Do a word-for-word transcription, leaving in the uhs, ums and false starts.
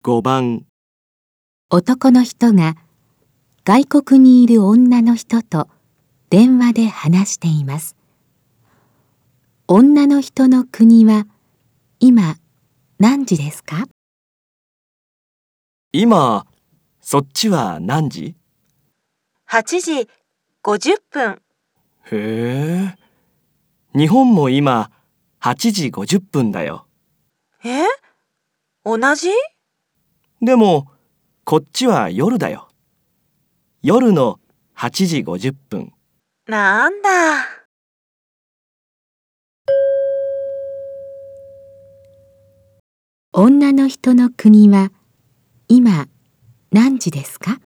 ごばん、 男の人が外国にいる女の人と電話で話しています。女の人の国は今何時ですか？ 今、そっちは何時？ はちじごじゅっぷん。 へえ、日本も今はちじごじゅっぷんだよ。 え？同じ？ でも、こっちは夜だよ。夜のはちじごじゅっぷん。 なんだ。 女の人の国は今何時ですか？